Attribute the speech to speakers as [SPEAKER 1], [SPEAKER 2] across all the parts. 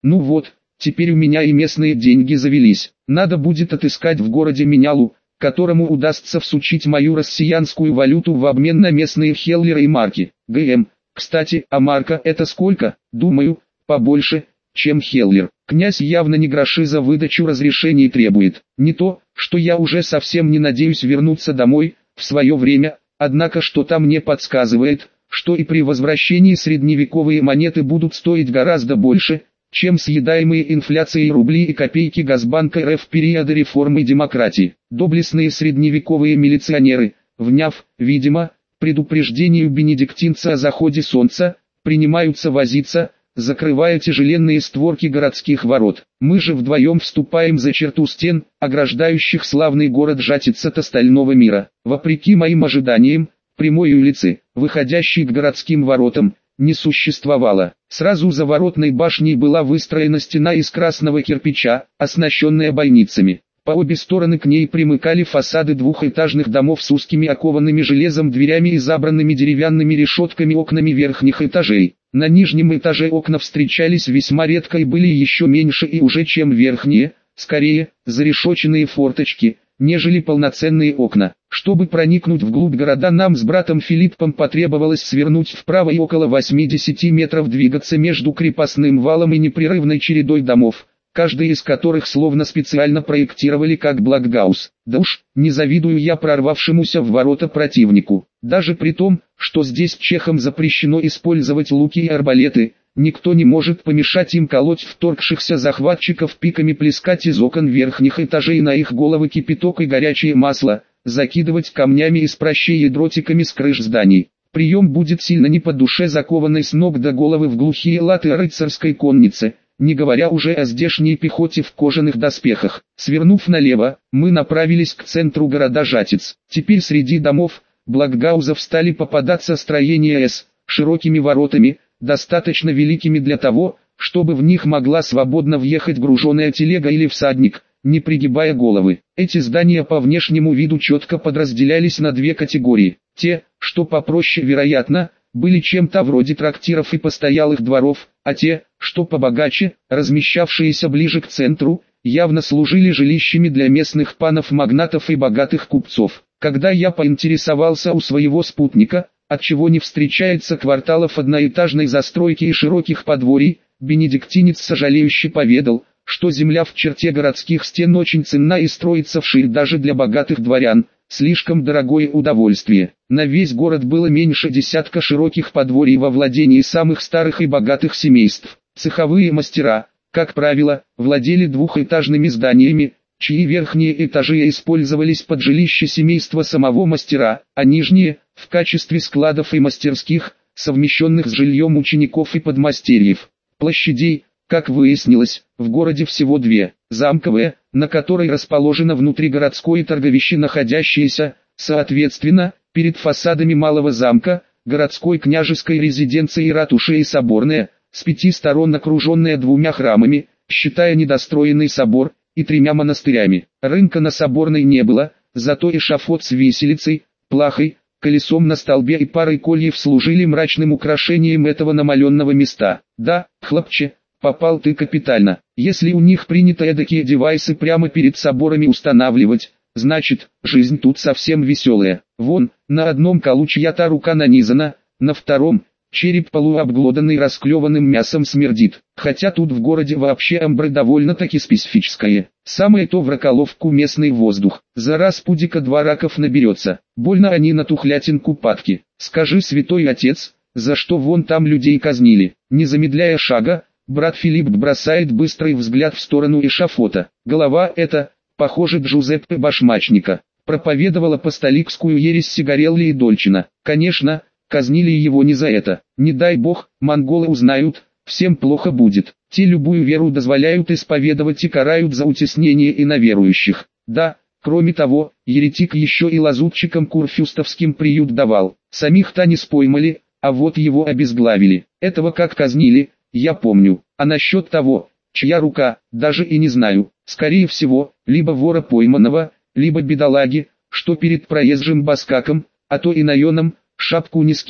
[SPEAKER 1] Ну вот, теперь у меня и местные деньги завелись. Надо будет отыскать в городе менялу, которому удастся всучить мою россиянскую валюту в обмен на местные хеллеры и марки. ГМ. Кстати, а марка это сколько? Думаю, побольше, чем хеллер. Князь явно не гроши за выдачу разрешений требует. Не то, что я уже совсем не надеюсь вернуться домой, в свое время, однако что-то мне подсказывает, что и при возвращении средневековые монеты будут стоить гораздо больше, чем съедаемые инфляцией рубли и копейки Газбанка РФ в периоды реформы и демократии. Доблестные средневековые милиционеры, вняв, видимо, предупреждению бенедиктинца о заходе солнца, принимаются возиться, закрывая тяжеленные створки городских ворот. Мы же вдвоем вступаем за черту стен, ограждающих славный город Жатиц от остального мира. Вопреки моим ожиданиям, прямой улицы, выходящей к городским воротам, не существовало. Сразу за воротной башней была выстроена стена из красного кирпича, оснащенная бойницами. По обе стороны к ней примыкали фасады двухэтажных домов с узкими окованными железом дверями и забранными деревянными решетками окнами верхних этажей. На нижнем этаже окна встречались весьма редко и были еще меньше и уже чем верхние, скорее, зарешоченные форточки, нежели полноценные окна. Чтобы проникнуть вглубь города, нам с братом Филиппом потребовалось свернуть вправо и около 80 метров двигаться между крепостным валом и непрерывной чередой домов, каждый из которых словно специально проектировали как блокгаус. Да уж, не завидую я прорвавшемуся в ворота противнику. Даже при том, что здесь чехам запрещено использовать луки и арбалеты, никто не может помешать им колоть вторгшихся захватчиков пиками, плескать из окон верхних этажей на их головы кипяток и горячее масло, закидывать камнями из прощей и дротиками с крыш зданий. Прием будет сильно не по душе закованной с ног до головы в глухие латы рыцарской конницы, не говоря уже о здешней пехоте в кожаных доспехах. Свернув налево, мы направились к центру города Жатиц. Теперь среди домов, блокгаузов стали попадаться строения с широкими воротами, достаточно великими для того, чтобы в них могла свободно въехать груженая телега или всадник, не пригибая головы. Эти здания по внешнему виду четко подразделялись на две категории. Те, что попроще вероятно, были чем-то вроде трактиров и постоялых дворов, а те, что побогаче, размещавшиеся ближе к центру, явно служили жилищами для местных панов-магнатов и богатых купцов. Когда я поинтересовался у своего спутника, отчего не встречается кварталов одноэтажной застройки и широких подворий, бенедиктинец сожалеюще поведал, что земля в черте городских стен очень ценна и строится вширь даже для богатых дворян, слишком дорогое удовольствие. На весь город было меньше десятка широких подворий во владении самых старых и богатых семейств. Цеховые мастера, как правило, владели двухэтажными зданиями, чьи верхние этажи использовались под жилище семейства самого мастера, а нижние – в качестве складов и мастерских, совмещенных с жильем учеников и подмастерьев. Площадей, как выяснилось, в городе всего две: замковая, на которой расположено внутригородское торговище, находящееся, соответственно, перед фасадами Малого замка, городской княжеской резиденции, ратуши, и соборная, с 5 сторон окруженная 2 храмами, считая недостроенный собор, и 3 монастырями. Рынка на Соборной не было, зато эшафот с виселицей, плахой, колесом на столбе и парой кольев служили мрачным украшением этого намаленного места. Да, хлопче, попал ты капитально. Если у них принято эдакие девайсы прямо перед соборами устанавливать, значит, жизнь тут совсем веселая. Вон, на одном колу чья-то рука нанизана, на втором — череп полуобглоданный расклеванным мясом смердит. Хотя тут в городе вообще амбре довольно-таки специфическое. Самое то в раколовку местный воздух. За раз пудика 2 раков наберется. Больно они на тухлятинку падки. Скажи, святой отец, за что вон там людей казнили? Не замедляя шага, брат Филипп бросает быстрый взгляд в сторону эшафота. Голова эта, похоже, Джузеппе Башмачника, проповедовал апостоликскую ересь Сигарелли и Дольчина. Конечно, казнили его не за это. Не дай бог, монголы узнают, всем плохо будет. Те любую веру дозволяют исповедовать и карают за утеснение иноверующих. Да, кроме того, еретик еще и лазутчикам курфюстовским приют давал. Самих-то не споймали, а вот его обезглавили. Этого как казнили, я помню. А насчет того, чья рука, даже и не знаю. Скорее всего, либо вора пойманного, либо бедолаги, что перед проезжим баскаком, а то и наеном, шапку не скинул.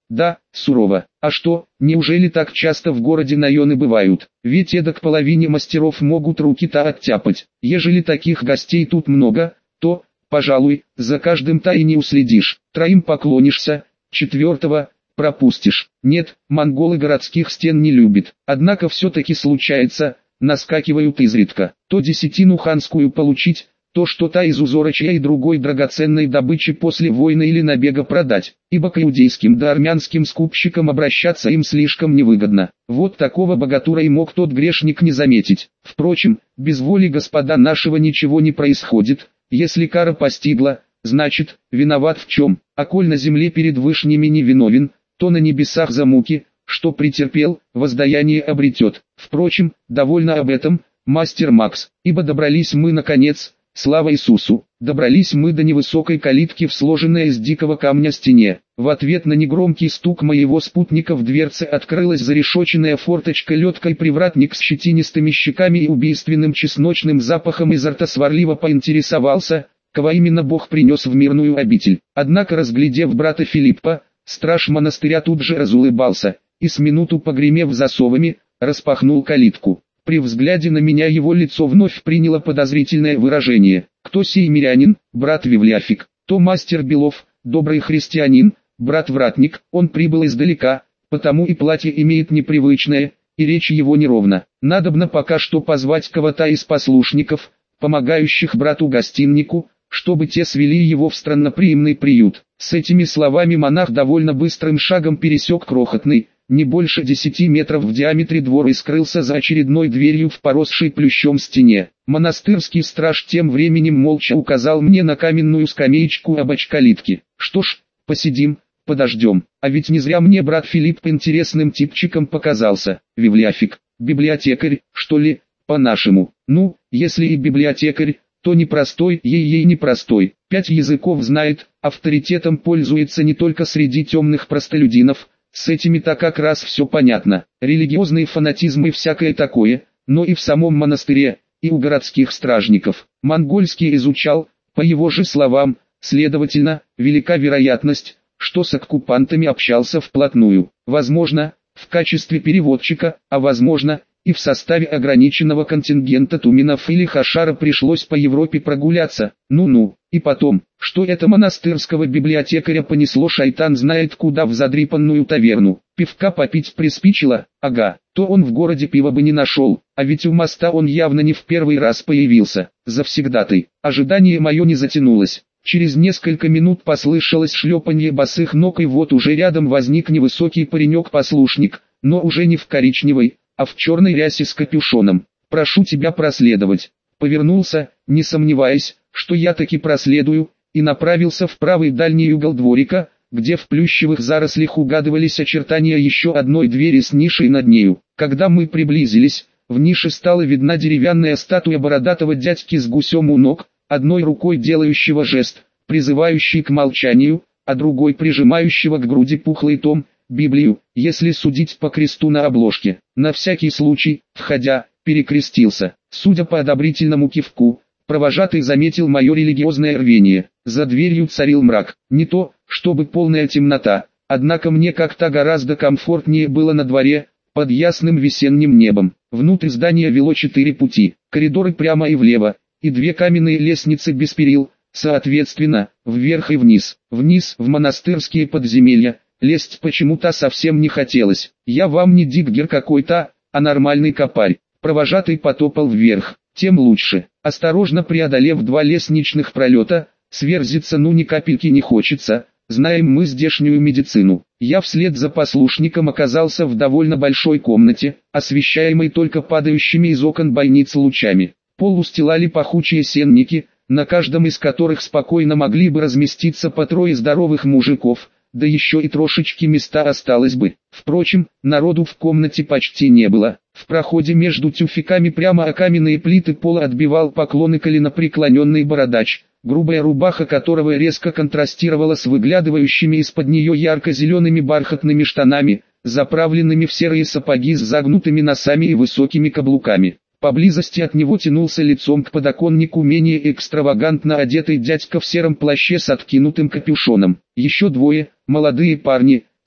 [SPEAKER 1] Да, сурово. А что, неужели так часто в городе наёны бывают? Ведь эдак половине мастеров могут руки-то оттяпать. Ежели таких гостей тут много, то, пожалуй, за каждым-то и не уследишь. Троим поклонишься, четвертого пропустишь. Нет, монголы городских стен не любят. Однако все-таки случается, наскакивают изредка. То десятину ханскую получить, то что-то из узорочья и другой драгоценной добычи после войны или набега продать, ибо к иудейским да армянским скупщикам обращаться им слишком невыгодно. Вот такого богатура и мог тот грешник не заметить. Впрочем, без воли Господа нашего ничего не происходит, если кара постигла, значит, виноват в чем, а коль на земле перед вышними не виновен, то на небесах за муки, что претерпел, воздаяние обретет. Впрочем, довольно об этом, мастер Макс, ибо добрались мы наконец, слава Иисусу, добрались мы до невысокой калитки в сложенной из дикого камня стене. В ответ на негромкий стук моего спутника в дверце открылась зарешоченная форточка леткой, привратник с щетинистыми щеками и убийственным чесночным запахом изо рта сварливо поинтересовался, кого именно Бог принес в мирную обитель. Однако, разглядев брата Филиппа, страж монастыря тут же разулыбался, и с минуту погремев засовами, распахнул калитку. При взгляде на меня его лицо вновь приняло подозрительное выражение. Кто сей мирянин, брат Вивляфик? То мастер Белов, добрый христианин, брат Вратник. Он прибыл издалека, потому и платье имеет непривычное, и речь его неровна. Надобно пока что позвать кого-то из послушников, помогающих брату-гостиннику, чтобы те свели его в странноприимный приют. С этими словами монах довольно быстрым шагом пересек крохотный, не больше 10 метров в диаметре двор и скрылся за очередной дверью в поросшей плющом стене. Монастырский страж тем временем молча указал мне на каменную скамеечку об калитки. Что ж, посидим, подождем. А ведь не зря мне брат Филипп интересным типчиком показался. Вивляфик, библиотекарь, что ли, по-нашему. Ну, если и библиотекарь, то непростой, ей-ей непростой. 5 языков знает, авторитетом пользуется не только среди темных простолюдинов. С этими-то как раз все понятно. Религиозный фанатизм и всякое такое, но и в самом монастыре, и у городских стражников. Монгольский изучал, по его же словам, следовательно, велика вероятность, что с оккупантами общался вплотную. Возможно, в качестве переводчика, а возможно, и в составе ограниченного контингента туменов или хашара пришлось по Европе прогуляться. Ну-ну, и потом, что это монастырского библиотекаря понесло шайтан знает куда в задрипанную таверну. Пивка попить приспичило, ага, то он в городе пива бы не нашел, а ведь у моста он явно не в первый раз появился. Завсегдатай, ожидание мое не затянулось. Через несколько минут послышалось шлепанье босых ног, и вот уже рядом возник невысокий паренек-послушник, но уже не в коричневой, а в черной рясе с капюшоном. «Прошу тебя проследовать». Повернулся, не сомневаясь, что я таки проследую, и направился в правый дальний угол дворика, где в плющевых зарослях угадывались очертания еще одной двери с нишей над нею. Когда мы приблизились, в нише стала видна деревянная статуя бородатого дядьки с гусем у ног, одной рукой делающего жест, призывающий к молчанию, а другой прижимающего к груди пухлый том, Библию, если судить по кресту на обложке. На всякий случай, входя, перекрестился. Судя по одобрительному кивку, провожатый заметил мое религиозное рвение. За дверью царил мрак. Не то, чтобы полная темнота, однако мне как-то гораздо комфортнее было на дворе, под ясным весенним небом. Внутрь здания вело 4 пути, коридоры прямо и влево, и 2 каменные лестницы без перил, соответственно, вверх и вниз. Вниз, в монастырские подземелья. Лезть почему-то совсем не хотелось. Я вам не диггер какой-то, а нормальный копарь. Провожатый потопал вверх, тем лучше. Осторожно преодолев 2 лестничных пролета, сверзиться ну ни капельки не хочется, знаем мы здешнюю медицину. Я вслед за послушником оказался в довольно большой комнате, освещаемой только падающими из окон больниц лучами. Пол устилали пахучие сенники, на каждом из которых спокойно могли бы разместиться по 3 здоровых мужиков, да еще и трошечки места осталось бы. Впрочем, народу в комнате почти не было. В проходе между тюфяками прямо о каменные плиты пола отбивал поклоны коленопреклоненный бородач, грубая рубаха которого резко контрастировала с выглядывающими из-под нее ярко-зелеными бархатными штанами, заправленными в серые сапоги с загнутыми носами и высокими каблуками. Поблизости от него тянулся лицом к подоконнику менее экстравагантно одетый дядька в сером плаще с откинутым капюшоном. Еще 2, молодые парни,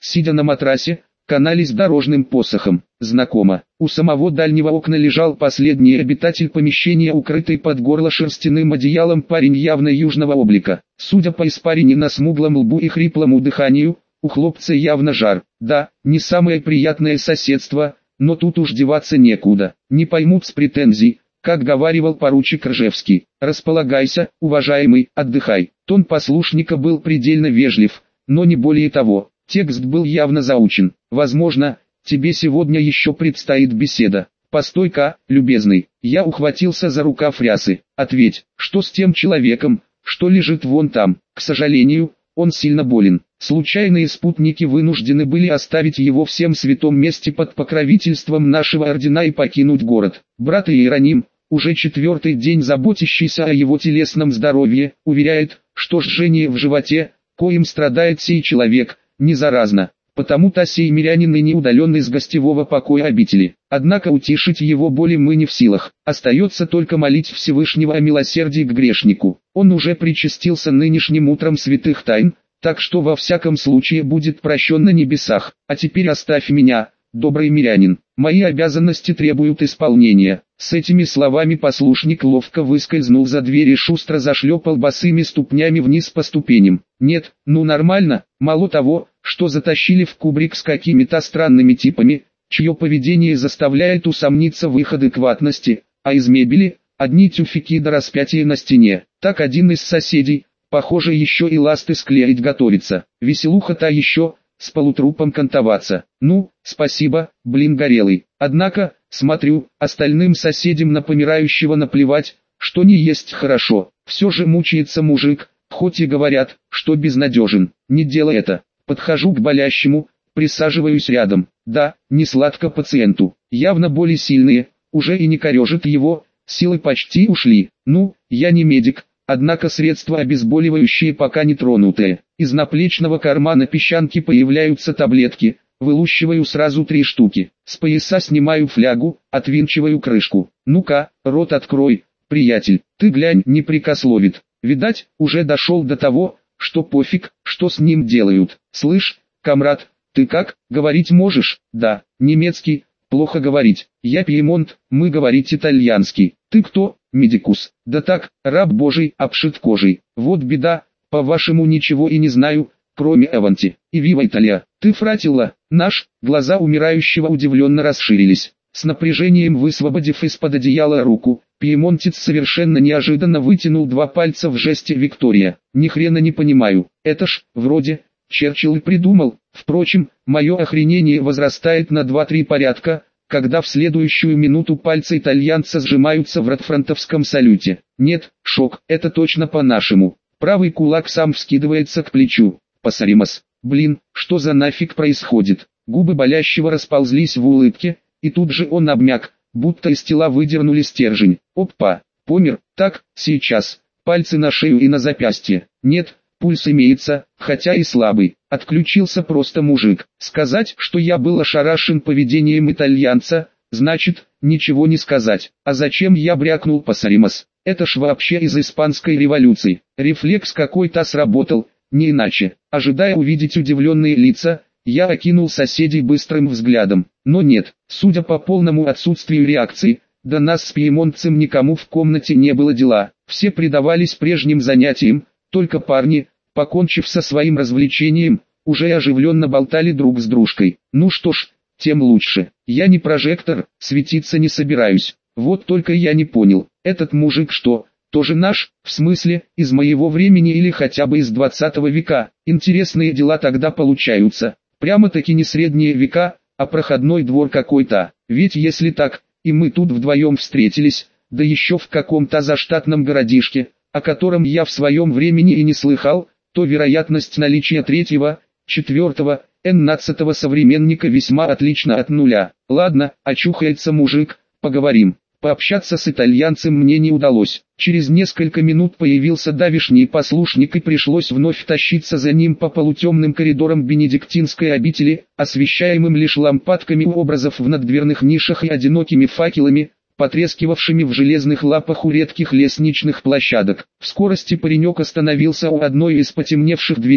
[SPEAKER 1] сидя на матрасе, канались дорожным посохом. Знакомо. У самого дальнего окна лежал последний обитатель помещения, укрытый под горло шерстяным одеялом парень явно южного облика. Судя по испарине на смуглом лбу и хриплому дыханию, у хлопца явно жар. Да, не самое приятное соседство, но тут уж деваться некуда. Не поймут с претензий, как говаривал поручик Ржевский. «Располагайся, уважаемый, отдыхай». Тон послушника был предельно вежлив, но не более того. Текст был явно заучен. «Возможно, тебе сегодня еще предстоит беседа». «Постой-ка, любезный». Я ухватился за рукав рясы. «Ответь, что с тем человеком, что лежит вон там?» «К сожалению, он сильно болен. Случайные спутники вынуждены были оставить его в всем святом месте под покровительством нашего ордена и покинуть город. Брат Иероним, уже 4-й день заботящийся о его телесном здоровье, уверяет, что жжение в животе, коим страдает сей человек, не заразно. Потому-то сей мирянин и не удален из гостевого покоя обители. Однако утешить его боли мы не в силах. Остается только молить Всевышнего о милосердии к грешнику. Он уже причастился нынешним утром святых тайн, так что во всяком случае будет прощен на небесах. А теперь оставь меня, добрый мирянин. Мои обязанности требуют исполнения». С этими словами послушник ловко выскользнул за дверь и шустро зашлепал босыми ступнями вниз по ступеням. Нет, ну нормально, мало того, что затащили в кубрик с какими-то странными типами, чье поведение заставляет усомниться в их адекватности, а из мебели одни тюфяки до распятия на стене. Так один из соседей, похоже, еще и ласты склеить готовится. Веселуха-то еще, с полутрупом кантоваться. Ну, спасибо, блин горелый. Однако, смотрю, остальным соседям на помирающего наплевать, что не есть хорошо. Все же мучается мужик, хоть и говорят, что безнадежен. Не делай это. Подхожу к болящему, присаживаюсь рядом. Да, не сладко пациенту. Явно боли сильные, уже и не корежит его, силы почти ушли. Ну, я не медик, однако средства обезболивающие пока не тронутые. Из наплечного кармана песчанки появляются таблетки, вылущиваю сразу 3 штуки. С пояса снимаю флягу, отвинчиваю крышку. Ну-ка, рот открой, приятель, ты глянь, не прикословит. Видать, уже дошел до того, что пофиг, что с ним делают. Слышь, комрад, ты как, говорить можешь? Да, немецкий, плохо говорить. Я Пьемонт, мы говорить итальянский. Ты кто, медикус? Да так, раб божий, обшит кожей. Вот беда, по-вашему ничего и не знаю, кроме Эванти. И Вива Италия. Ты фратилла, наш, глаза умирающего удивленно расширились. С напряжением высвободив из-под одеяла руку, пьемонтец совершенно неожиданно вытянул 2 пальца в жесте Виктория. Ни хрена не понимаю, это ж, вроде, Черчилль и придумал. Впрочем, мое охренение возрастает на 2-3 порядка, когда в следующую минуту пальцы итальянца сжимаются в ротфронтовском салюте. Нет, шок, это точно по-нашему. Правый кулак сам вскидывается к плечу. Пасаримас. Блин, что за нафиг происходит? Губы болящего расползлись в улыбке, и тут же он обмяк, будто из тела выдернули стержень. Опа, помер, так, сейчас. Пальцы на шею и на запястье. Нет, пульс имеется, хотя и слабый. Отключился просто мужик. Сказать, что я был ошарашен поведением итальянца, значит, ничего не сказать. А зачем я брякнул пасаримас? Это ж вообще из испанской революции. Рефлекс какой-то сработал, не иначе. Ожидая увидеть удивленные лица, я окинул соседей быстрым взглядом. Но нет, судя по полному отсутствию реакции, до нас с пьемонтцем никому в комнате не было дела. Все предавались прежним занятиям, только парни, покончив со своим развлечением, уже оживленно болтали друг с дружкой. Ну что ж, тем лучше. Я не прожектор, светиться не собираюсь. Вот только я не понял, этот мужик что, тоже наш, в смысле, из моего времени или хотя бы из 20 века? Интересные дела тогда получаются. Прямо-таки не средние века, а проходной двор какой-то. Ведь если так, и мы тут вдвоем встретились, да еще в каком-то заштатном городишке, о котором я в своем времени и не слыхал, то вероятность наличия 3-го, 4-го, 12-го современника весьма отлична от нуля. Ладно, очухается мужик, поговорим. Пообщаться с итальянцем мне не удалось. Через несколько минут появился давишний послушник и пришлось вновь тащиться за ним по полутемным коридорам бенедиктинской обители, освещаемым лишь лампадками у образов в наддверных нишах и одинокими факелами, потрескивавшими в железных лапах у редких лестничных площадок. В скорости паренек остановился у одной из потемневших дверей,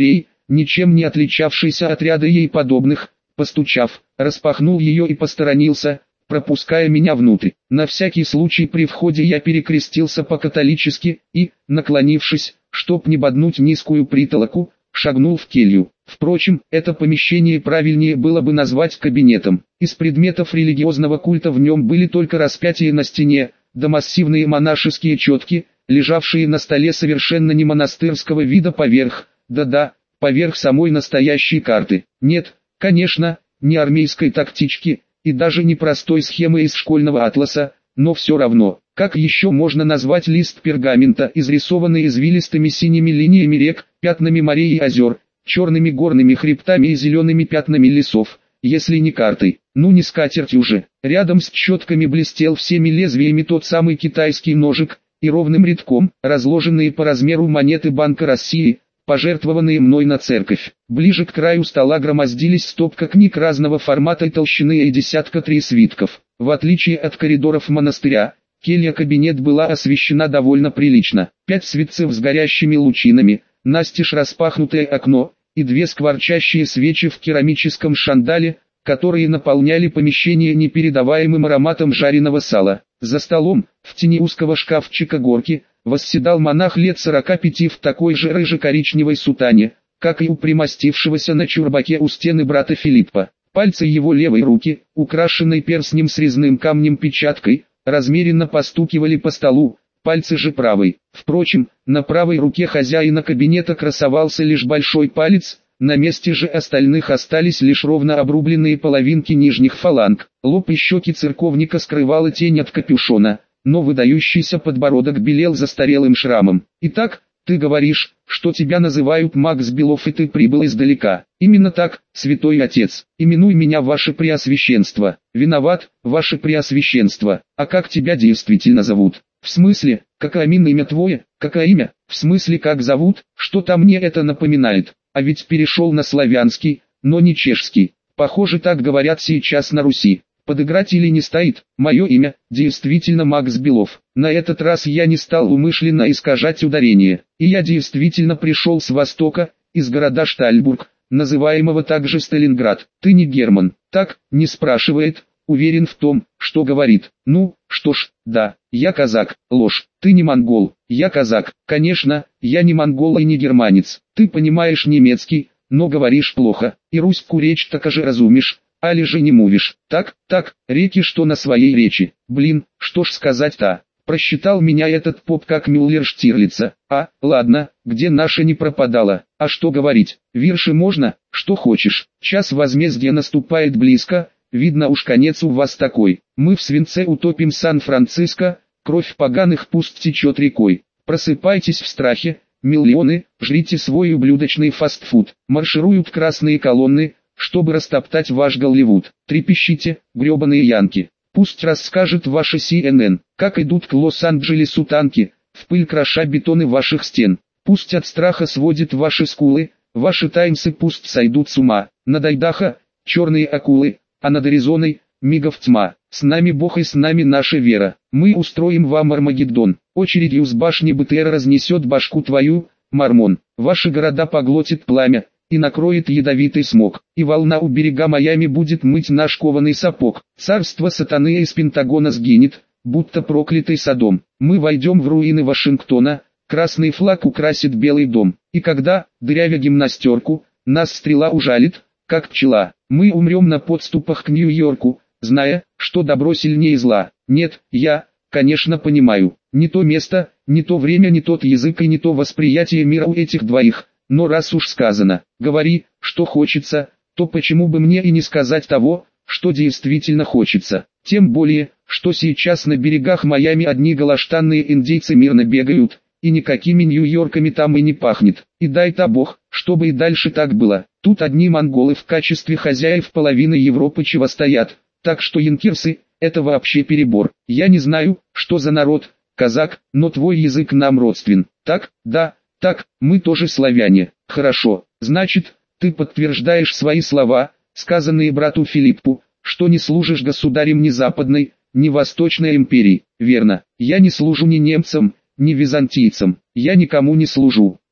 [SPEAKER 1] ничем не отличавшийся от ряда ей подобных, постучав, распахнул ее и посторонился, пропуская меня внутрь. На всякий случай при входе я перекрестился по-католически и, наклонившись, чтоб не боднуть низкую притолоку, шагнул в келью. Впрочем, это помещение правильнее было бы назвать кабинетом. Из предметов религиозного культа в нем были только распятие на стене, да массивные монашеские четки, лежавшие на столе совершенно не монастырского вида поверх, поверх самой настоящей карты. Нет, конечно, не армейской тактички, и даже не простой схемы из школьного атласа, но все равно, как еще можно назвать лист пергамента, изрисованный извилистыми синими линиями рек, пятнами морей и озер, черными горными хребтами и зелеными пятнами лесов, если не картой, ну не скатертью же. Рядом с четками блестел всеми лезвиями тот самый китайский ножик, и ровным рядком, разложенные по размеру монеты Банка России, пожертвованные мной на церковь. Ближе к краю стола громоздились стопка книг разного формата и толщины и десятка 3 свитков. В отличие от коридоров монастыря, келья-кабинет была освещена довольно прилично. 5 светцев с горящими лучинами, настежь распахнутое окно, и 2 скворчащие свечи в керамическом шандале, которые наполняли помещение непередаваемым ароматом жареного сала. За столом, в тени узкого шкафчика горки, восседал монах лет 45 в такой же рыже-коричневой сутане, как и у примостившегося на чурбаке у стены брата Филиппа. Пальцы его левой руки, украшенной перстнем с резным камнем печаткой, размеренно постукивали по столу, пальцы же правой. Впрочем, на правой руке хозяина кабинета красовался лишь большой палец, на месте же остальных остались лишь ровно обрубленные половинки нижних фаланг. Лоб и щеки церковника скрывала тень от капюшона, но выдающийся подбородок белел застарелым шрамом. «Итак, ты говоришь, что тебя называют Макс Белов и ты прибыл издалека». «Именно так, святой отец. Именуй меня ваше преосвященство». «Виноват, ваше преосвященство. А как тебя действительно зовут?» «В смысле, какое имя твое? Какое имя? В смысле как зовут? Что-то мне это напоминает. А ведь перешел на славянский, но не чешский. Похоже, так говорят сейчас на Руси. Подыграть или не стоит? Мое имя, действительно Макс Белов. На этот раз я не стал умышленно искажать ударение. И я действительно пришел с востока, из города Штальбург, называемого также Сталинград. Ты не Герман. Так, не спрашивает, уверен в том, что говорит. Ну, что ж, да, я казак. Ложь. Ты не монгол. Я казак. Конечно, я не монгол и не германец. Ты понимаешь немецкий, но говоришь плохо. И русскую речь так же разумишь. Али же не мувишь. Так, реки что на своей речи. Блин, что ж сказать-то. Просчитал меня этот поп как Мюллер Штирлица. А, ладно, где наша не пропадала. А что говорить? Вирши можно, что хочешь. Час возмездия наступает близко. Видно уж конец у вас такой. Мы в свинце утопим Сан-Франциско. Кровь поганых пусть течет рекой. Просыпайтесь в страхе, миллионы, жрите свой ублюдочный фастфуд. Маршируют красные колонны, чтобы растоптать ваш Голливуд. Трепещите, гребаные янки. Пусть расскажет ваша CNN, как идут к Лос-Анджелесу танки, в пыль кроша бетоны ваших стен. Пусть от страха сводит ваши скулы, ваши таймсы пусть сойдут с ума. Над Айдахо, черные акулы, а над Аризоной, мигов тьма. С нами Бог и с нами наша вера. Мы устроим вам Армагеддон. Очередью с башни БТР разнесет башку твою, мормон. Ваши города поглотит пламя и накроет ядовитый смог, и волна у берега Майами будет мыть наш кованый сапог. Царство сатаны из Пентагона сгинет, будто проклятый Содом. Мы войдем в руины Вашингтона, красный флаг украсит Белый дом, и когда, дырявя гимнастерку, нас стрела ужалит, как пчела, мы умрем на подступах к Нью-Йорку, зная, что добро сильнее зла. Нет, я, конечно, понимаю, не то место, не то время, не тот язык и не то восприятие мира у этих двоих. Но раз уж сказано, говори, что хочется, то почему бы мне и не сказать того, что действительно хочется. Тем более, что сейчас на берегах Майами одни голоштанные индейцы мирно бегают, и никакими Нью-Йорками там и не пахнет. И дай-то Бог, чтобы и дальше так было. Тут одни монголы в качестве хозяев половины Европы чего стоят, так что янкирсы – это вообще перебор. Я не знаю, что за народ, казак, но твой язык нам родствен. Так, да. Так, мы тоже славяне. Хорошо, значит, ты подтверждаешь свои слова, сказанные брату Филиппу, что не служишь государем ни Западной, ни Восточной империи. Верно, я не служу ни немцам, ни византийцам. Я никому не служу.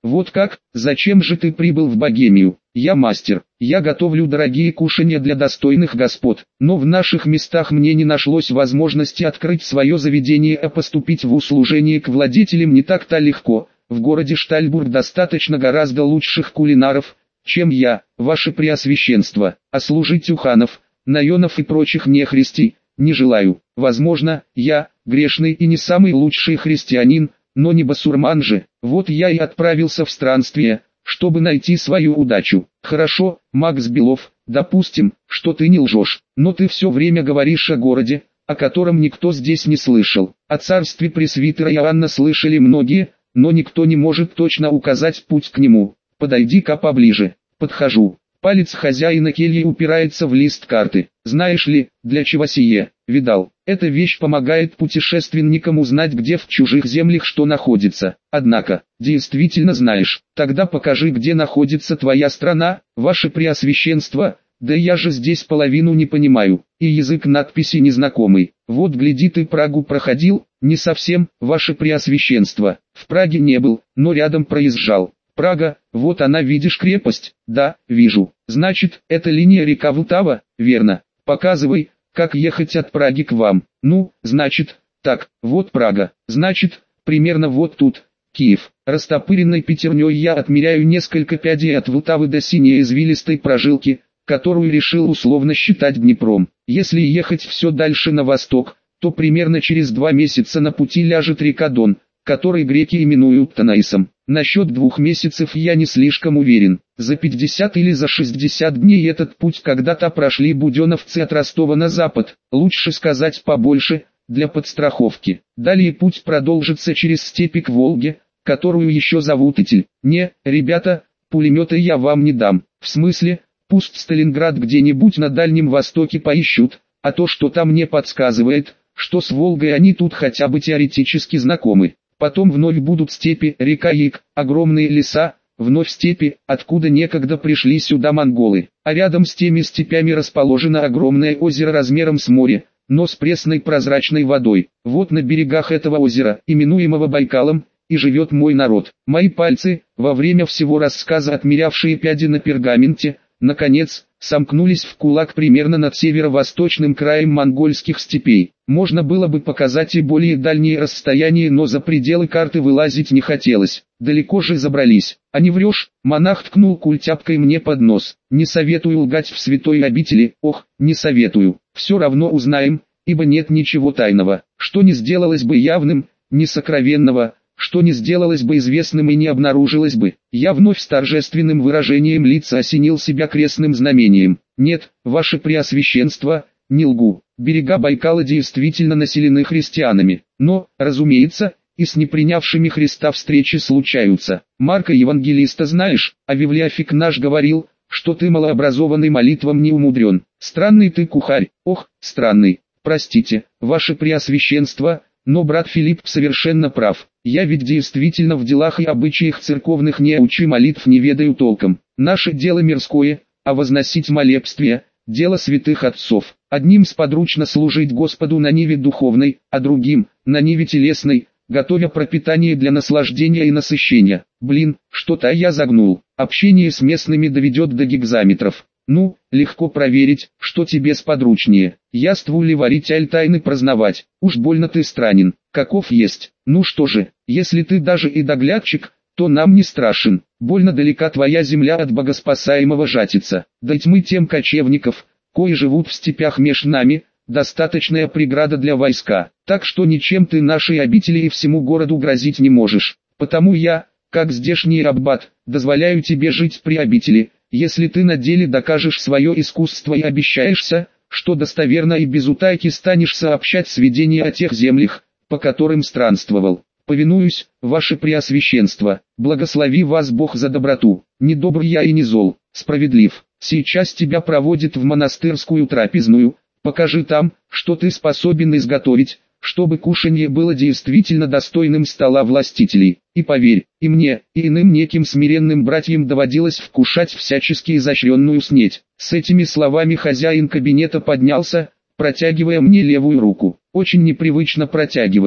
[SPEAKER 1] Вот как, зачем же ты прибыл в Богемию? Я мастер, я готовлю дорогие кушанья для достойных господ, но в наших местах мне не нашлось возможности открыть свое заведение, а поступить в услужение к владетелям не так-то легко. В городе Штальбург достаточно гораздо лучших кулинаров, чем я, ваше преосвященство, а служить у ханов, наенов и прочих нехристей не желаю. Возможно, я, грешный и не самый лучший христианин, но не басурман же. Вот я и отправился в странствие, чтобы найти свою удачу. Хорошо, Макс Белов, допустим, что ты не лжешь, но ты все время говоришь о городе, о котором никто здесь не слышал. О царстве пресвитера Иоанна слышали многие, но никто не может точно указать путь к нему. Подойди-ка поближе. Подхожу. Палец хозяина кельи упирается в лист карты. Знаешь ли, для чего сие? Видал. Эта вещь помогает путешественникам узнать, где в чужих землях что находится. Однако, действительно знаешь, тогда покажи, где находится твоя страна, ваше преосвященство. Да я же здесь половину не понимаю, и язык надписи незнакомый. Вот гляди, ты Прагу проходил? Не совсем, ваше преосвященство. В Праге не был, но рядом проезжал. Прага, вот она, видишь крепость? Да, вижу. Значит, это линия река Влтава, верно? Показывай, как ехать от Праги к вам. Ну, значит, так, вот Прага. Значит, примерно вот тут, Киев. Растопыренной пятерней я отмеряю несколько пядей от Влтавы до синей извилистой прожилки, которую решил условно считать Днепром. Если ехать все дальше на восток, то примерно через 2 месяца на пути ляжет река Дон, который греки именуют Танаисом. Насчет 2 месяцев я не слишком уверен. За 50 или за 60 дней этот путь когда-то прошли буденовцы от Ростова на запад, лучше сказать побольше, для подстраховки. Далее путь продолжится через степи к Волге, которую еще зовут Итиль. Не, ребята, пулеметы я вам не дам. В смысле, пусть Сталинград где-нибудь на Дальнем Востоке поищут, а то что-то мне подсказывает, что с Волгой они тут хотя бы теоретически знакомы. Потом вновь будут степи, река Яик, огромные леса, вновь степи, откуда некогда пришли сюда монголы. А рядом с теми степями расположено огромное озеро размером с море, но с пресной прозрачной водой. Вот на берегах этого озера, именуемого Байкалом, и живет мой народ. Мои пальцы, во время всего рассказа отмерявшие пяди на пергаменте, наконец, сомкнулись в кулак примерно над северо-восточным краем монгольских степей. Можно было бы показать и более дальние расстояния, но за пределы карты вылазить не хотелось. Далеко же забрались. А не врешь? Монах ткнул культяпкой мне под нос. Не советую лгать в святой обители, ох, не советую. Все равно узнаем, ибо нет ничего тайного, что не сделалось бы явным, не сокровенного, что не сделалось бы известным и не обнаружилось бы. Я вновь с торжественным выражением лица осенил себя крестным знамением. Нет, ваше преосвященство, не лгу. Берега Байкала действительно населены христианами. Но, разумеется, и с непринявшими Христа встречи случаются. Марка Евангелиста знаешь, а Вивлеофик наш говорил, что ты малообразованный, молитвам не умудрен. Странный ты кухарь, ох, странный. Простите, ваше преосвященство, но брат Филипп совершенно прав. Я ведь действительно в делах и обычаях церковных неучи, молитв не ведаю толком. Наше дело мирское, а возносить молебствие – дело святых отцов. Одним сподручно служить Господу на ниве духовной, а другим – на ниве телесной, готовя пропитание для наслаждения и насыщения. Блин, что-то я загнул. Общение с местными доведет до гигзаметров. Ну, легко проверить, что тебе сподручнее. Яству ли варить, аль тайны праздновать. Уж больно ты странен, каков есть. Ну что же, если ты даже и доглядчик, то нам не страшен. Больно далека твоя земля от богоспасаемого жатица. Да тьмы тем кочевников, кои живут в степях меж нами, достаточная преграда для войска. Так что ничем ты нашей обители и всему городу грозить не можешь. Потому я, как здешний аббат, дозволяю тебе жить при обители, если ты на деле докажешь свое искусство и обещаешься, что достоверно и без утайки станешь сообщать сведения о тех землях, по которым странствовал. Повинуюсь, ваше преосвященство, благослови вас Бог за доброту. Не добр я и не зол, справедлив. Сейчас тебя проводят в монастырскую трапезную, покажи там, что ты способен изготовить, чтобы кушанье было действительно достойным стола властителей. И поверь, и мне, и иным неким смиренным братьям доводилось вкушать всячески изощренную снеть. С этими словами хозяин кабинета поднялся, протягивая мне левую руку. Очень непривычно протягивая.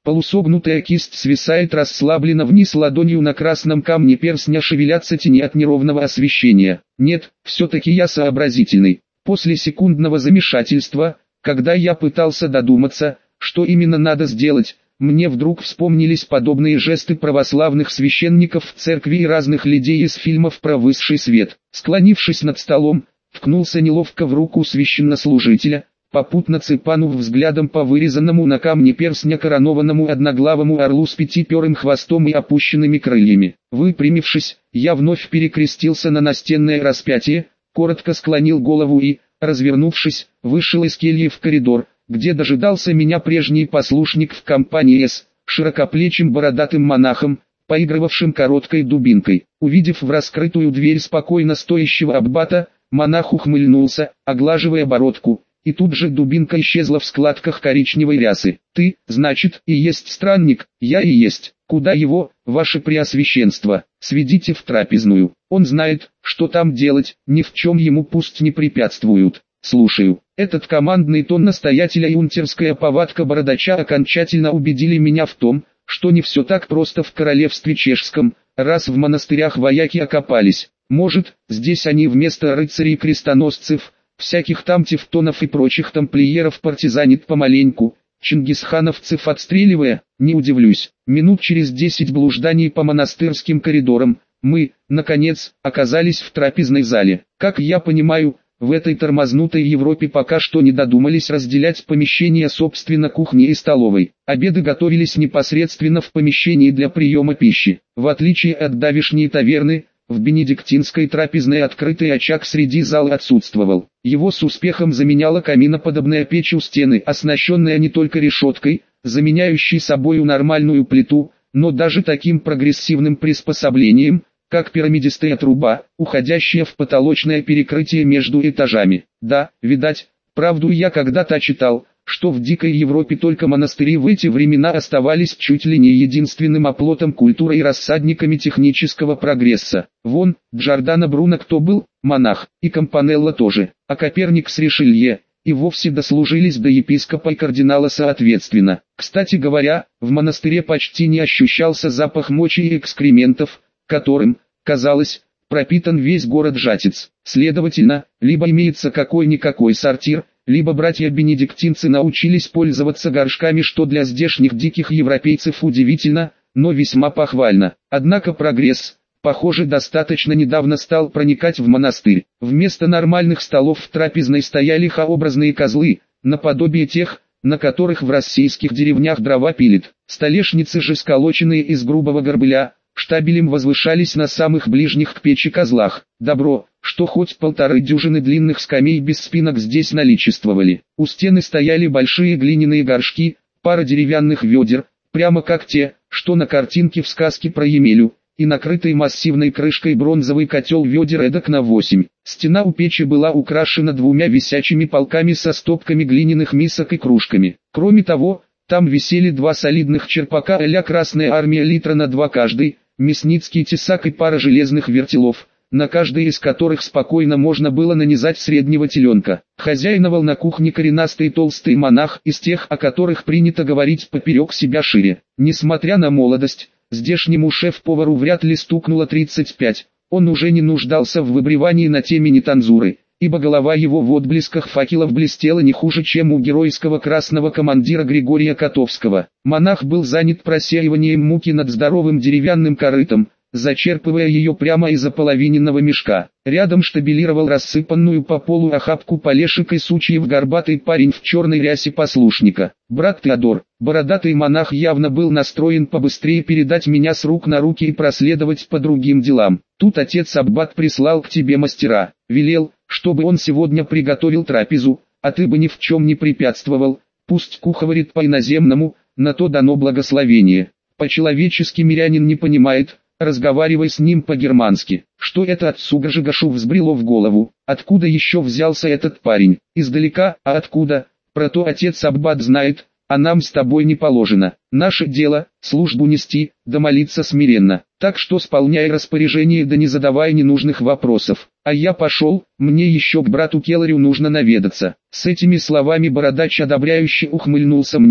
[SPEAKER 1] Полусогнутая кисть свисает расслабленно вниз ладонью, на красном камне перстня шевелятся тени от неровного освещения. Нет, все-таки я сообразительный. После секундного замешательства, когда я пытался додуматься, что именно надо сделать, мне вдруг вспомнились подобные жесты православных священников в церкви и разных людей из фильмов про высший свет. Склонившись над столом, ткнулся неловко в руку священнослужителя, попутно цепанув взглядом по вырезанному на камне перстня коронованному одноглавому орлу с пятиперым хвостом и опущенными крыльями. Выпрямившись, я вновь перекрестился на настенное распятие, коротко склонил голову и, развернувшись, вышел из кельи в коридор, где дожидался меня прежний послушник в компании с широкоплечим бородатым монахом, поигрывавшим короткой дубинкой. Увидев в раскрытую дверь спокойно стоящего аббата, монах ухмыльнулся, оглаживая бородку, и тут же дубинка исчезла в складках коричневой рясы. «Ты, значит, и есть странник?» «Я и есть. Куда его, ваше преосвященство? Сведите в трапезную. Он знает, что там делать, ни в чем ему пусть не препятствуют». «Слушаю». Этот командный тон настоятеля и унтерская повадка бородача окончательно убедили меня в том, что не все так просто в королевстве чешском, раз в монастырях вояки окопались. Может, здесь они вместо рыцарей-крестоносцев, всяких там тевтонов и прочих тамплиеров партизанит помаленьку, чингисхановцев отстреливая, не удивлюсь. Минут через 10 блужданий по монастырским коридорам, мы, наконец, оказались в трапезной зале. Как я понимаю, в этой тормознутой Европе пока что не додумались разделять помещения собственно кухни и столовой. Обеды готовились непосредственно в помещении для приема пищи. В отличие от давешней таверны, в бенедиктинской трапезной открытый очаг среди зала отсутствовал. Его с успехом заменяла каминоподобная печь у стены, оснащенная не только решеткой, заменяющей собою нормальную плиту, но даже таким прогрессивным приспособлением, как пирамидистая труба, уходящая в потолочное перекрытие между этажами. Да, видать, правду я когда-то читал, что в дикой Европе только монастыри в эти времена оставались чуть ли не единственным оплотом культуры и рассадниками технического прогресса. Вон, Джордано Бруно кто был? Монах, и Кампанелло тоже, а Коперник с Ришелье и вовсе дослужились до епископа и кардинала соответственно. Кстати говоря, в монастыре почти не ощущался запах мочи и экскрементов, которым, казалось, пропитан весь город Жатец. Следовательно, либо имеется какой-никакой сортир, либо братья-бенедиктинцы научились пользоваться горшками, что для здешних диких европейцев удивительно, но весьма похвально. Однако прогресс, похоже, достаточно недавно стал проникать в монастырь. Вместо нормальных столов в трапезной стояли Х-образные козлы, наподобие тех, на которых в российских деревнях дрова пилят. Столешницы же, сколоченные из грубого горбыля, штабелем возвышались на самых ближних к печи козлах. Добро, что хоть 1,5 дюжины длинных скамей без спинок здесь наличествовали. У стены стояли большие глиняные горшки, пара деревянных ведер, прямо как те, что на картинке в сказке про Емелю, и накрытый массивной крышкой бронзовый котел ведер эдак на 8. Стена у печи была украшена 2 висячими полками со стопками глиняных мисок и кружками. Кроме того, там висели 2 солидных черпака а-ля Красная Армия литра на 2 каждый, мясницкий тесак и пара железных вертелов, на каждый из которых спокойно можно было нанизать среднего теленка. Хозяиновал на кухне коренастый толстый монах, из тех, о которых принято говорить поперек себя шире. Несмотря на молодость, здешнему шеф-повару вряд ли стукнуло 35, он уже не нуждался в выбривании на теме нетанзуры, ибо голова его в отблесках факелов блестела не хуже, чем у геройского красного командира Григория Котовского. Монах был занят просеиванием муки над здоровым деревянным корытом, зачерпывая ее прямо из ополовиненного мешка. Рядом штабелировал рассыпанную по полу охапку полешек и сучьев горбатый парень в черной рясе послушника. Брат Теодор, бородатый монах, явно был настроен побыстрее передать меня с рук на руки и проследовать по другим делам. Тут отец Аббат прислал к тебе мастера, велел, чтобы он сегодня приготовил трапезу, а ты бы ни в чем не препятствовал, пусть куховарит по-иноземному, на то дано благословение. По-человечески мирянин не понимает, разговаривай с ним по-германски. Что это отцу Гажигашу взбрело в голову? Откуда еще взялся этот парень? Издалека, а откуда? Про то отец Аббат знает, а нам с тобой не положено. Наше дело, службу нести, да молиться смиренно. Так что исполняй распоряжение да не задавай ненужных вопросов. А я пошел, мне еще к брату Келлерю нужно наведаться. С этими словами бородач одобряюще ухмыльнулся мне,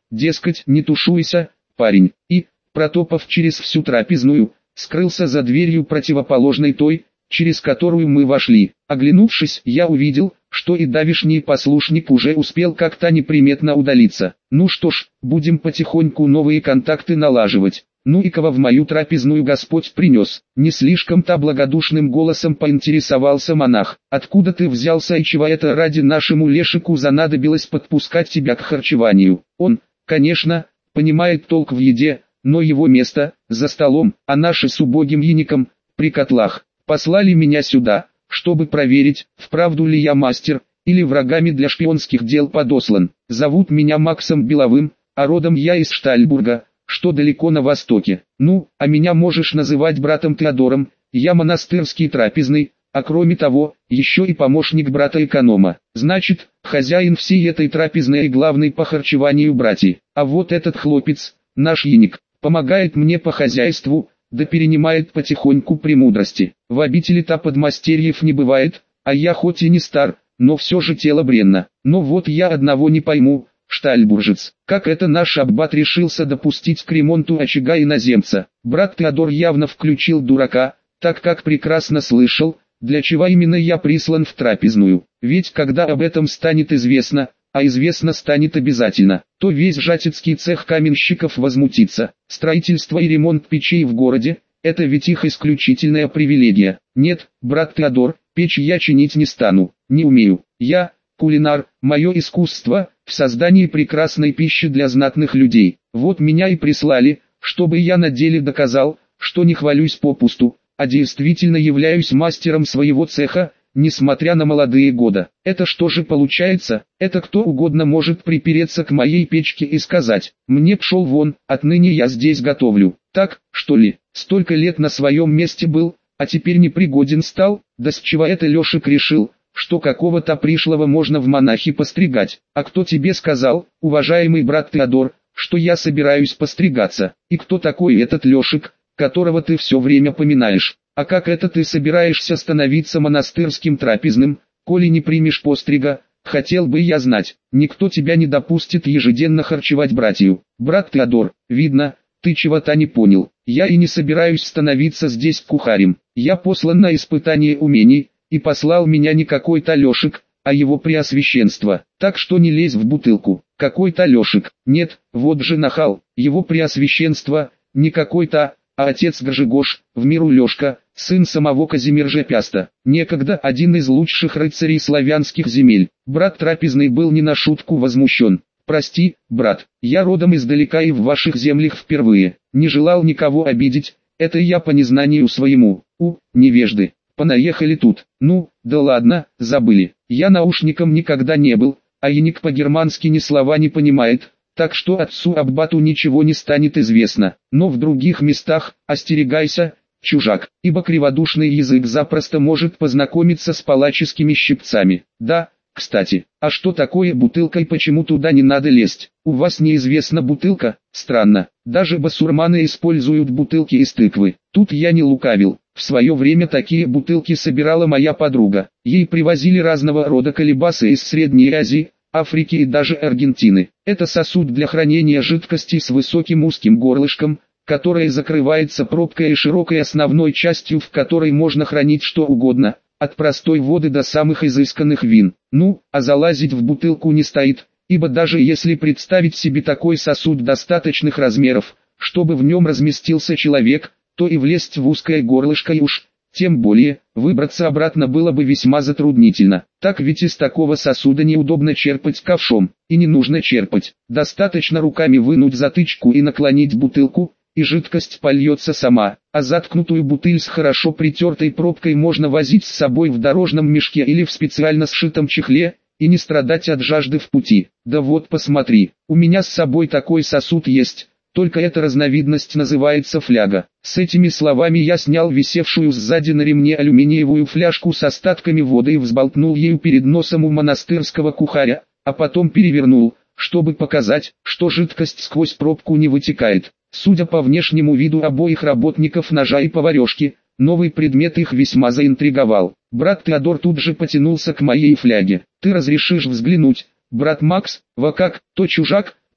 [SPEAKER 1] дескать, не тушуйся, парень, и, протопав через всю трапезную, скрылся за дверью противоположной той, через которую мы вошли. Оглянувшись, я увидел, что и давишний послушник уже успел как-то неприметно удалиться. Ну что ж, будем потихоньку новые контакты налаживать. Ну и кого в мою трапезную Господь принес? Не слишком-то благодушным голосом поинтересовался монах. Откуда ты взялся и чего это ради нашему Лешику занадобилось подпускать тебя к харчеванию? Он, конечно, понимает толк в еде, но его место за столом, а наши с убогим яником при котлах. Послали меня сюда, чтобы проверить, вправду ли я мастер, или врагами для шпионских дел подослан. Зовут меня Максом Беловым, а родом я из Штальбурга, что далеко на востоке. Ну, а меня можешь называть братом Теодором, я монастырский трапезный, а кроме того, еще и помощник брата-эконома. Значит, хозяин всей этой трапезной и главный по харчеванию братья. А вот этот хлопец, наш яник, помогает мне по хозяйству, да перенимает потихоньку премудрости. В обители-то подмастерьев не бывает, а я хоть и не стар, но все же тело бренно. Но вот я одного не пойму, штальбуржец, как это наш аббат решился допустить к ремонту очага иноземца. Брат Теодор явно включил дурака, так как прекрасно слышал, для чего именно я прислан в трапезную. Ведь когда об этом станет известно, а известно станет обязательно, то весь жатецкий цех каменщиков возмутится. Строительство и ремонт печей в городе – это ведь их исключительная привилегия. Нет, брат Теодор, печь я чинить не стану, не умею. Я – кулинар, мое искусство – в создании прекрасной пищи для знатных людей. Вот меня и прислали, чтобы я на деле доказал, что не хвалюсь попусту, а действительно являюсь мастером своего цеха, несмотря на молодые годы. Это что же получается? Это кто угодно может припереться к моей печке и сказать: «Мне пшел вон, отныне я здесь готовлю». Так, что ли? Столько лет на своем месте был, а теперь непригоден стал? Да с чего это Лешик решил, что какого-то пришлого можно в монахи постригать? А кто тебе сказал, уважаемый брат Теодор, что я собираюсь постригаться? И кто такой этот Лешик, которого ты все время поминаешь? А как это ты собираешься становиться монастырским трапезным, коли не примешь пострига? Хотел бы я знать. Никто тебя не допустит ежедневно харчевать братью. Брат Теодор, видно, ты чего-то не понял. Я и не собираюсь становиться здесь кухарем. Я послан на испытание умений, и послал меня не какой-то Лешик, а его преосвященство. Так что не лезь в бутылку. Какой-то Лешик. Нет, вот же нахал. Его преосвященство, не какой-то, а отец Гжегош, в миру Лешка, сын самого Казимиржа Пяста, некогда один из лучших рыцарей славянских земель. Брат трапезный был не на шутку возмущен. Прости, брат, я родом издалека и в ваших землях впервые, не желал никого обидеть, это я по незнанию своему, невежды, понаехали тут. Ну, да ладно, забыли, я наушником никогда не был, а яник по-германски ни слова не понимает. Так что отцу аббату ничего не станет известно, но в других местах, остерегайся, чужак, ибо криводушный язык запросто может познакомиться с палаческими щипцами. Да, кстати, а что такое бутылка и почему туда не надо лезть? У вас неизвестна бутылка? Странно, даже басурманы используют бутылки из тыквы. Тут я не лукавил, в свое время такие бутылки собирала моя подруга, ей привозили разного рода колебасы из Средней Азии, Африки и даже Аргентины. Это сосуд для хранения жидкости с высоким узким горлышком, которое закрывается пробкой и широкой основной частью, в которой можно хранить что угодно, от простой воды до самых изысканных вин. Ну, а залазить в бутылку не стоит, ибо даже если представить себе такой сосуд достаточных размеров, чтобы в нем разместился человек, то и влезть в узкое горлышко и уж, тем более, выбраться обратно было бы весьма затруднительно. Так ведь из такого сосуда неудобно черпать ковшом, и не нужно черпать. Достаточно руками вынуть затычку и наклонить бутылку, и жидкость польется сама, а заткнутую бутыль с хорошо притертой пробкой можно возить с собой в дорожном мешке или в специально сшитом чехле, и не страдать от жажды в пути. Да вот посмотри, у меня с собой такой сосуд есть. Только эта разновидность называется фляга. С этими словами я снял висевшую сзади на ремне алюминиевую фляжку с остатками воды и взболтнул ею перед носом у монастырского кухаря, а потом перевернул, чтобы показать, что жидкость сквозь пробку не вытекает. Судя по внешнему виду обоих работников ножа и поварешки, новый предмет их весьма заинтриговал. Брат Теодор тут же потянулся к моей фляге. «Ты разрешишь взглянуть, брат Макс, во как, то чужак?»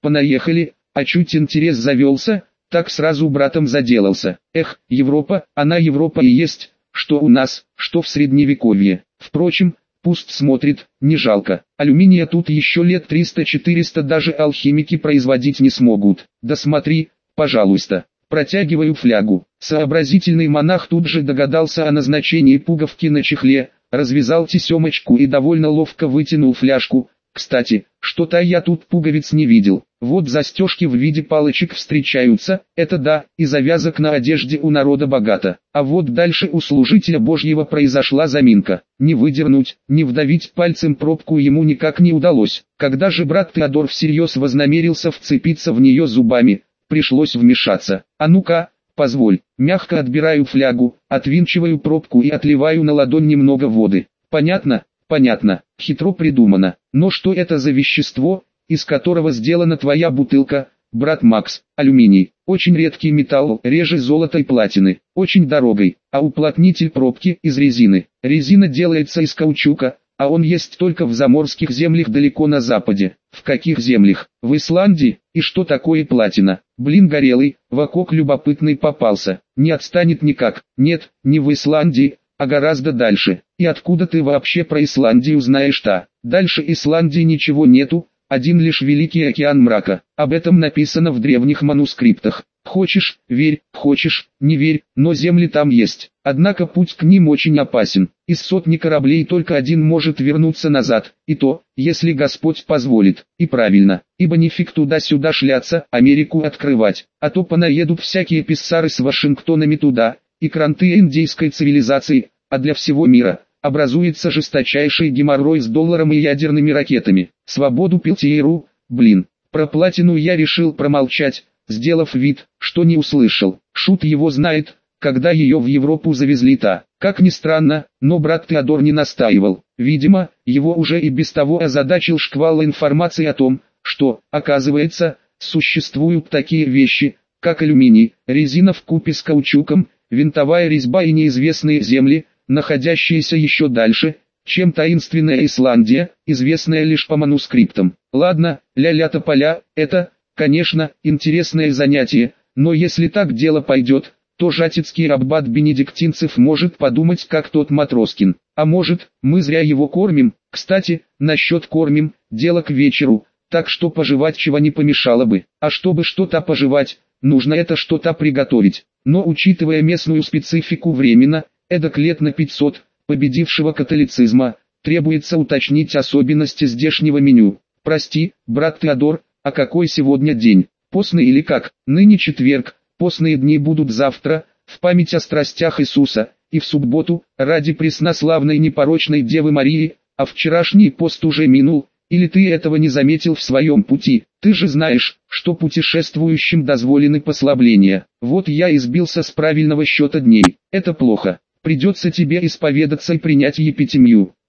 [SPEAKER 1] понаехали, а чуть интерес завелся, так сразу братом заделался. Эх, Европа, она Европа и есть, что у нас, что в средневековье. Впрочем, пусть смотрит, не жалко. Алюминия тут еще лет 300-400 даже алхимики производить не смогут. Да смотри, пожалуйста. Протягиваю флягу. Сообразительный монах тут же догадался о назначении пуговки на чехле, развязал тесемочку и довольно ловко вытянул фляжку. Кстати, что-то я тут пуговиц не видел. Вот застежки в виде палочек встречаются, это да, и завязок на одежде у народа богато. А вот дальше у служителя Божьего произошла заминка. Не выдернуть, не вдавить пальцем пробку ему никак не удалось. Когда же брат Теодор всерьез вознамерился вцепиться в нее зубами, пришлось вмешаться. А ну-ка, позволь, мягко отбираю флягу, отвинчиваю пробку и отливаю на ладонь немного воды. Понятно? Понятно, хитро придумано. Но что это за вещество, из которого сделана твоя бутылка, брат Макс? Алюминий. Очень редкий металл, реже золота и платины. Очень дорогой. А уплотнитель пробки из резины. Резина делается из каучука, а он есть только в заморских землях далеко на западе. В каких землях? В Исландии? И что такое платина? Блин горелый, Вакок любопытный попался. Не отстанет никак. Нет, не в Исландии, а гораздо дальше. И откуда ты вообще про Исландию знаешь-то? Дальше Исландии ничего нету, один лишь Великий океан мрака. Об этом написано в древних манускриптах. Хочешь, верь, хочешь, не верь, но земли там есть. Однако путь к ним очень опасен. Из сотни кораблей только один может вернуться назад, и то, если Господь позволит. И правильно, ибо нефиг туда-сюда шляться, Америку открывать. А то понаедут всякие писсары с Вашингтонами туда, и кранты индейской цивилизации, а для всего мира образуется жесточайший геморрой с долларом и ядерными ракетами. Свободу Пелтиеру, блин. Про платину я решил промолчать, сделав вид, что не услышал. Шут его знает, когда ее в Европу завезли-то. Как ни странно, но брат Теодор не настаивал. Видимо, его уже и без того озадачил шквал информации о том, что, оказывается, существуют такие вещи, как алюминий, резина вкупе с каучуком, винтовая резьба и неизвестные земли, находящиеся еще дальше, чем таинственная Исландия, известная лишь по манускриптам. Ладно, ля-ля тополя, это, конечно, интересное занятие, но если так дело пойдет, то жатецкий аббат бенедиктинцев может подумать как тот Матроскин. А может, мы зря его кормим. Кстати, насчет кормим, дело к вечеру, так что пожевать чего не помешало бы. А чтобы что-то пожевать, нужно это что-то приготовить. Но учитывая местную специфику временно, эдак лет на 500, победившего католицизма, требуется уточнить особенности здешнего меню. Прости, брат Теодор, а какой сегодня день? Постный или как? Ныне четверг, постные дни будут завтра, в память о страстях Иисуса, и в субботу, ради преснославной непорочной Девы Марии, а вчерашний пост уже минул, или ты этого не заметил в своем пути? Ты же знаешь, что путешествующим дозволены послабления. Вот я и сбился с правильного счета дней. Это плохо. Придется тебе исповедаться и принять епитемию.